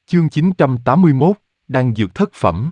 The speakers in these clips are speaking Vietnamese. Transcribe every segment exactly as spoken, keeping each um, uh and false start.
Chương chín trăm tám mươi mốt, Đan dược thất phẩm.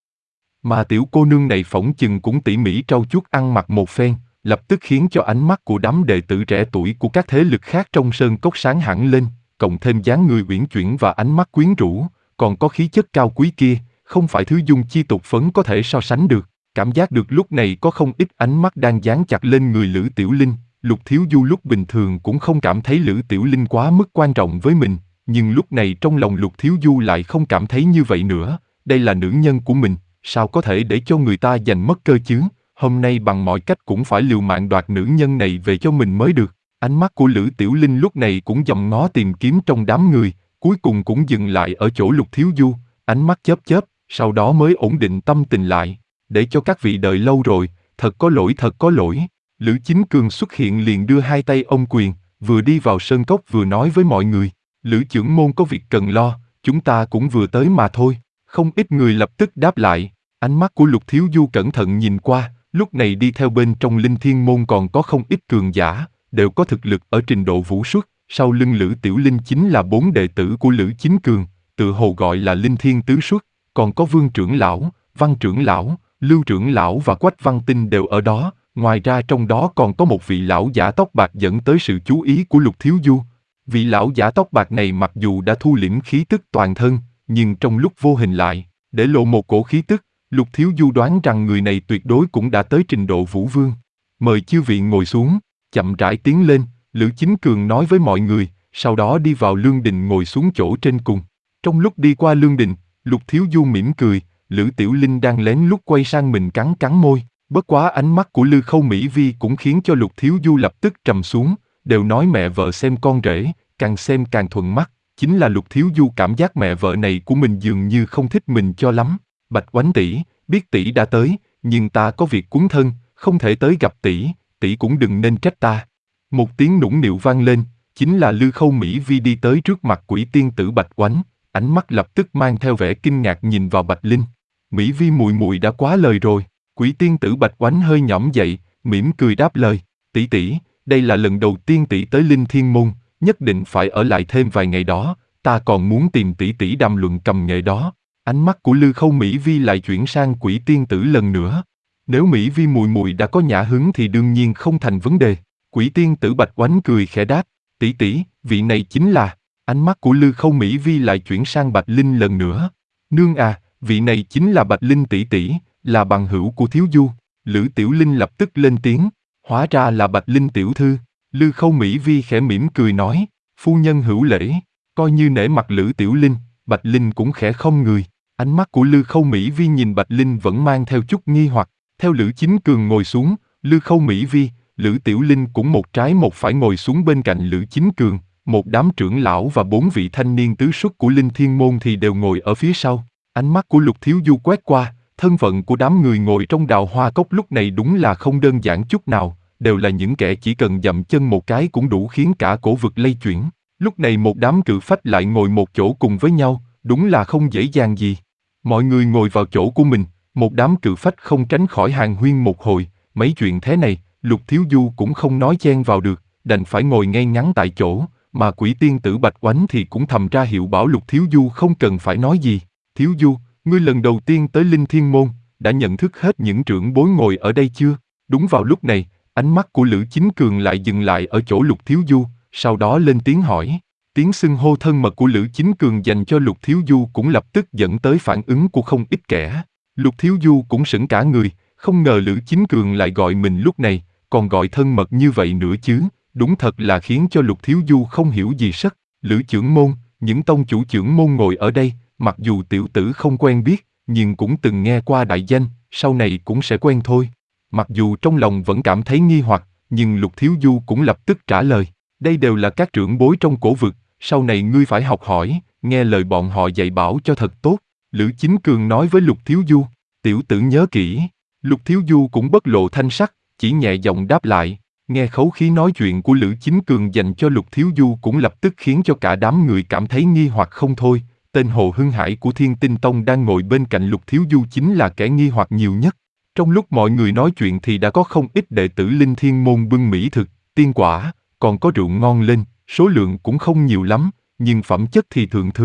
Mà tiểu cô nương này phỏng chừng cũng tỉ mỉ trau chuốt ăn mặc một phen, lập tức khiến cho ánh mắt của đám đệ tử trẻ tuổi của các thế lực khác trong sơn cốc sáng hẳn lên, cộng thêm dáng người uyển chuyển và ánh mắt quyến rũ, còn có khí chất cao quý kia, không phải thứ dung chi tục phấn có thể so sánh được. Cảm giác được lúc này có không ít ánh mắt đang dán chặt lên người Lữ Tiểu Linh. Lục Thiếu Du lúc bình thường cũng không cảm thấy Lữ Tiểu Linh quá mức quan trọng với mình, nhưng lúc này trong lòng Lục Thiếu Du lại không cảm thấy như vậy nữa. Đây là nữ nhân của mình, sao có thể để cho người ta giành mất cơ chứ? Hôm nay bằng mọi cách cũng phải liều mạng đoạt nữ nhân này về cho mình mới được. Ánh mắt của Lữ Tiểu Linh lúc này cũng dòm ngó tìm kiếm trong đám người, cuối cùng cũng dừng lại ở chỗ Lục Thiếu Du, ánh mắt chớp chớp, sau đó mới ổn định tâm tình lại. Để cho các vị đợi lâu rồi, thật có lỗi thật có lỗi. Lữ Chính Cường xuất hiện liền đưa hai tay ôm quyền, vừa đi vào sơn cốc vừa nói với mọi người, Lữ trưởng môn có việc cần lo, chúng ta cũng vừa tới mà thôi. Không ít người lập tức đáp lại, ánh mắt của Lục Thiếu Du cẩn thận nhìn qua, lúc này đi theo bên trong Linh Thiên môn còn có không ít cường giả, đều có thực lực ở trình độ vũ xuất, sau lưng Lữ Tiểu Linh chính là bốn đệ tử của Lữ Chính Cường, tự hồ gọi là Linh Thiên tứ xuất, còn có Vương trưởng lão, Văn trưởng lão, Lưu trưởng lão và Quách Văn Tinh đều ở đó, ngoài ra trong đó còn có một vị lão giả tóc bạc dẫn tới sự chú ý của Lục Thiếu Du. Vị lão giả tóc bạc này mặc dù đã thu liễm khí tức toàn thân, nhưng trong lúc vô hình lại, để lộ một cổ khí tức, Lục Thiếu Du đoán rằng người này tuyệt đối cũng đã tới trình độ vũ vương. Mời chư vị ngồi xuống, chậm rãi tiến lên, Lữ Chính Cường nói với mọi người, sau đó đi vào lương đình ngồi xuống chỗ trên cùng. Trong lúc đi qua lương đình, Lục Thiếu Du mỉm cười, Lữ Tiểu Linh đang lén lút quay sang mình cắn cắn môi, bất quá ánh mắt của Lư Khâu Mỹ Vi cũng khiến cho Lục Thiếu Du lập tức trầm xuống, đều nói mẹ vợ xem con rể, càng xem càng thuận mắt, chính là Lục Thiếu Du cảm giác mẹ vợ này của mình dường như không thích mình cho lắm. Bạch Oánh tỷ, biết tỷ đã tới, nhưng ta có việc cuốn thân, không thể tới gặp tỷ, tỷ cũng đừng nên trách ta. Một tiếng nũng nịu vang lên, chính là Lư Khâu Mỹ Vi đi tới trước mặt quỷ tiên tử Bạch Oánh, ánh mắt lập tức mang theo vẻ kinh ngạc nhìn vào Bạch Linh. Mỹ Vi muội muội đã quá lời rồi. Quỷ tiên tử Bạch Oánh hơi nhõm dậy, mỉm cười đáp lời, tỷ tỷ, đây là lần đầu tiên tỷ tới Linh Thiên môn, nhất định phải ở lại thêm vài ngày đó, ta còn muốn tìm tỷ tỷ đàm luận cầm nghệ đó. Ánh mắt của Lư Khâu Mỹ Vi lại chuyển sang quỷ tiên tử lần nữa. Nếu Mỹ Vi muội muội đã có nhã hứng thì đương nhiên không thành vấn đề. Quỷ tiên tử Bạch Oánh cười khẽ đáp, tỷ tỷ, vị này chính là. Ánh mắt của Lư Khâu Mỹ Vi lại chuyển sang Bạch Linh lần nữa. Nương à, vị này chính là Bạch Linh tỷ tỷ, là bằng hữu của Thiếu Du. Lữ Tiểu Linh lập tức lên tiếng, hóa ra là Bạch Linh tiểu thư. Lư Khâu Mỹ Vi khẽ mỉm cười nói, phu nhân hữu lễ. Coi như nể mặt Lữ Tiểu Linh, Bạch Linh cũng khẽ không người. Ánh mắt của Lư Khâu Mỹ Vi nhìn Bạch Linh vẫn mang theo chút nghi hoặc. Theo Lữ Chính Cường ngồi xuống, Lư Khâu Mỹ Vi, Lữ Tiểu Linh cũng một trái một phải ngồi xuống bên cạnh Lữ Chính Cường. Một đám trưởng lão và bốn vị thanh niên tứ xuất của Linh Thiên môn thì đều ngồi ở phía sau. Ánh mắt của Lục Thiếu Du quét qua, thân phận của đám người ngồi trong Đào Hoa Cốc lúc này đúng là không đơn giản chút nào, đều là những kẻ chỉ cần dậm chân một cái cũng đủ khiến cả cổ vực lay chuyển. Lúc này một đám cự phách lại ngồi một chỗ cùng với nhau, đúng là không dễ dàng gì. Mọi người ngồi vào chỗ của mình, một đám cự phách không tránh khỏi hàn huyên một hồi, mấy chuyện thế này, Lục Thiếu Du cũng không nói chen vào được, đành phải ngồi ngay ngắn tại chỗ, mà quỷ tiên tử Bạch Oánh thì cũng thầm ra hiệu bảo Lục Thiếu Du không cần phải nói gì. Thiếu Du, ngươi lần đầu tiên tới Linh Thiên môn, đã nhận thức hết những trưởng bối ngồi ở đây chưa? Đúng vào lúc này, ánh mắt của Lữ Chính Cường lại dừng lại ở chỗ Lục Thiếu Du, sau đó lên tiếng hỏi. Tiếng xưng hô thân mật của Lữ Chính Cường dành cho Lục Thiếu Du cũng lập tức dẫn tới phản ứng của không ít kẻ. Lục Thiếu Du cũng sững cả người, không ngờ Lữ Chính Cường lại gọi mình lúc này, còn gọi thân mật như vậy nữa chứ, đúng thật là khiến cho Lục Thiếu Du không hiểu gì sắc. Lữ trưởng môn, những tông chủ trưởng môn ngồi ở đây, mặc dù tiểu tử không quen biết, nhưng cũng từng nghe qua đại danh, sau này cũng sẽ quen thôi. Mặc dù trong lòng vẫn cảm thấy nghi hoặc, nhưng Lục Thiếu Du cũng lập tức trả lời, đây đều là các trưởng bối trong cổ vực, sau này ngươi phải học hỏi, nghe lời bọn họ dạy bảo cho thật tốt. Lữ Chính Cường nói với Lục Thiếu Du, tiểu tử nhớ kỹ. Lục Thiếu Du cũng bất lộ thanh sắc, chỉ nhẹ giọng đáp lại. Nghe khẩu khí nói chuyện của Lữ Chính Cường dành cho Lục Thiếu Du cũng lập tức khiến cho cả đám người cảm thấy nghi hoặc không thôi. Tên Hồ Hưng Hải của Thiên Tinh Tông đang ngồi bên cạnh Lục Thiếu Du chính là kẻ nghi hoặc nhiều nhất. Trong lúc mọi người nói chuyện thì đã có không ít đệ tử Linh Thiên môn bưng mỹ thực, tiên quả, còn có rượu ngon lên, số lượng cũng không nhiều lắm, nhưng phẩm chất thì thượng thừa.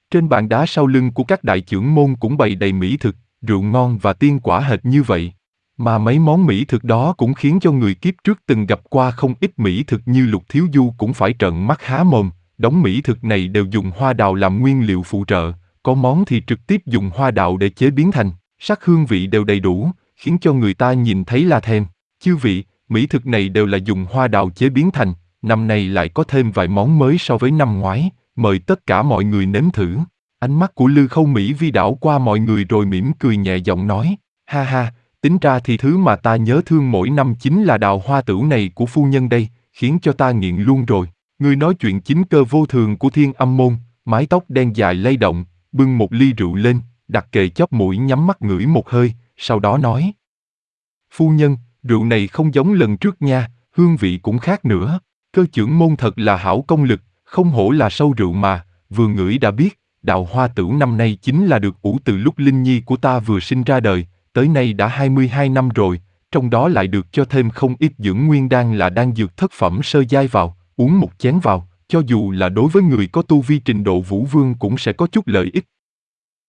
Trên bàn đá sau lưng của các đại chưởng môn cũng bày đầy mỹ thực, rượu ngon và tiên quả hệt như vậy. Mà mấy món mỹ thực đó cũng khiến cho người kiếp trước từng gặp qua không ít mỹ thực như Lục Thiếu Du cũng phải trợn mắt há mồm. Đống mỹ thực này đều dùng hoa đào làm nguyên liệu phụ trợ, có món thì trực tiếp dùng hoa đào để chế biến thành, sắc hương vị đều đầy đủ, khiến cho người ta nhìn thấy là thèm. Chư vị, mỹ thực này đều là dùng hoa đào chế biến thành, năm nay lại có thêm vài món mới so với năm ngoái, mời tất cả mọi người nếm thử. Ánh mắt của Lư Khâu Mỹ Vi đảo qua mọi người rồi mỉm cười nhẹ giọng nói, ha ha, tính ra thì thứ mà ta nhớ thương mỗi năm chính là đào hoa tửu này của phu nhân đây, khiến cho ta nghiện luôn rồi. Người nói chuyện chính cơ vô thường của Thiên Âm Môn, mái tóc đen dài lay động, bưng một ly rượu lên, đặt kề chóp mũi nhắm mắt ngửi một hơi, sau đó nói. Phu nhân, rượu này không giống lần trước nha, hương vị cũng khác nữa. Cơ trưởng môn thật là hảo công lực, không hổ là sâu rượu mà, vừa ngửi đã biết, đào hoa tửu năm nay chính là được ủ từ lúc Linh Nhi của ta vừa sinh ra đời, tới nay đã hai mươi hai năm rồi, trong đó lại được cho thêm không ít dưỡng nguyên đan là đan dược thất phẩm sơ giai vào, uống một chén vào, cho dù là đối với người có tu vi trình độ vũ vương cũng sẽ có chút lợi ích.